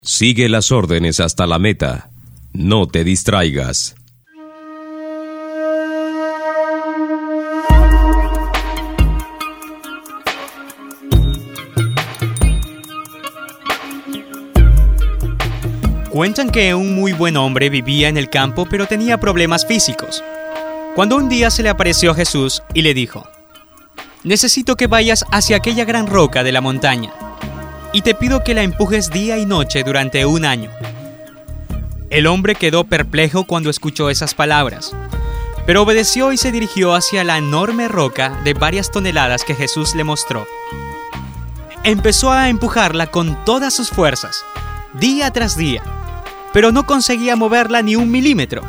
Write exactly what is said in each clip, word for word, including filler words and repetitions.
Sigue las órdenes hasta la meta. No te distraigas. Cuentan que un muy buen hombre vivía en el campo, pero tenía problemas físicos. Cuando un día se le apareció Jesús y le dijo: «Necesito que vayas hacia aquella gran roca de la montaña, y te pido que la empujes día y noche durante un año». El hombre quedó perplejo cuando escuchó esas palabras, pero obedeció y se dirigió hacia la enorme roca de varias toneladas que Jesús le mostró. Empezó a empujarla con todas sus fuerzas, día tras día, pero no conseguía moverla ni un milímetro.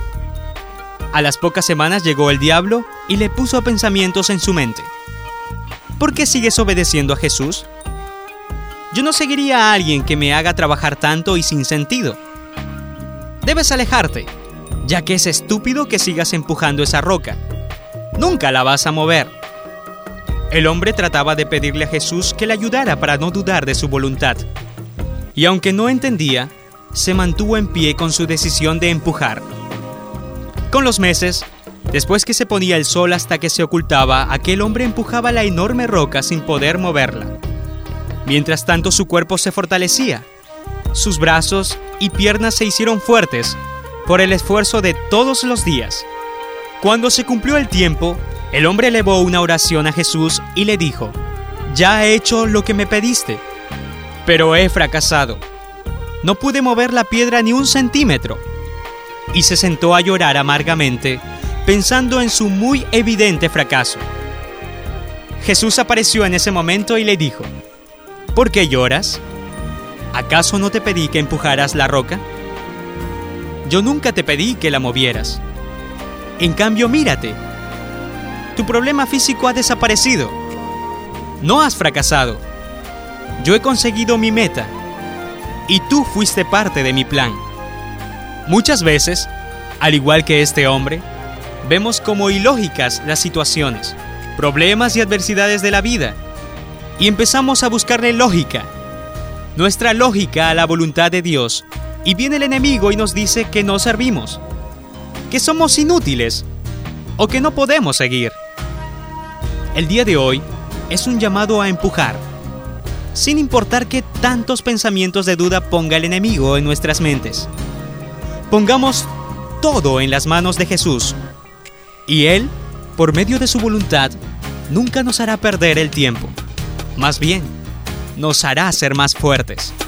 A las pocas semanas llegó el diablo y le puso pensamientos en su mente. ¿Por qué sigues obedeciendo a Jesús? Yo no seguiría a alguien que me haga trabajar tanto y sin sentido. Debes alejarte, ya que es estúpido que sigas empujando esa roca. Nunca la vas a mover. El hombre trataba de pedirle a Jesús que le ayudara para no dudar de su voluntad. Y aunque no entendía, se mantuvo en pie con su decisión de empujar. Con los meses, después que se ponía el sol hasta que se ocultaba, aquel hombre empujaba la enorme roca sin poder moverla. Mientras tanto, su cuerpo se fortalecía. Sus brazos y piernas se hicieron fuertes por el esfuerzo de todos los días. Cuando se cumplió el tiempo, el hombre elevó una oración a Jesús y le dijo: «Ya he hecho lo que me pediste, pero he fracasado. No pude mover la piedra ni un centímetro». Y se sentó a llorar amargamente, pensando en su muy evidente fracaso. Jesús apareció en ese momento y le dijo: «¿Por qué lloras? ¿Acaso no te pedí que empujaras la roca? Yo nunca te pedí que la movieras. En cambio, mírate. Tu problema físico ha desaparecido. No has fracasado. Yo he conseguido mi meta, y tú fuiste parte de mi plan». Muchas veces, al igual que este hombre, vemos como ilógicas las situaciones, problemas y adversidades de la vida, y empezamos a buscarle lógica, nuestra lógica a la voluntad de Dios, y viene el enemigo y nos dice que no servimos, que somos inútiles, o que no podemos seguir. El día de hoy es un llamado a empujar, sin importar qué tantos pensamientos de duda ponga el enemigo en nuestras mentes. Pongamos todo en las manos de Jesús, y Él, por medio de su voluntad, nunca nos hará perder el tiempo. Más bien, nos hará ser más fuertes.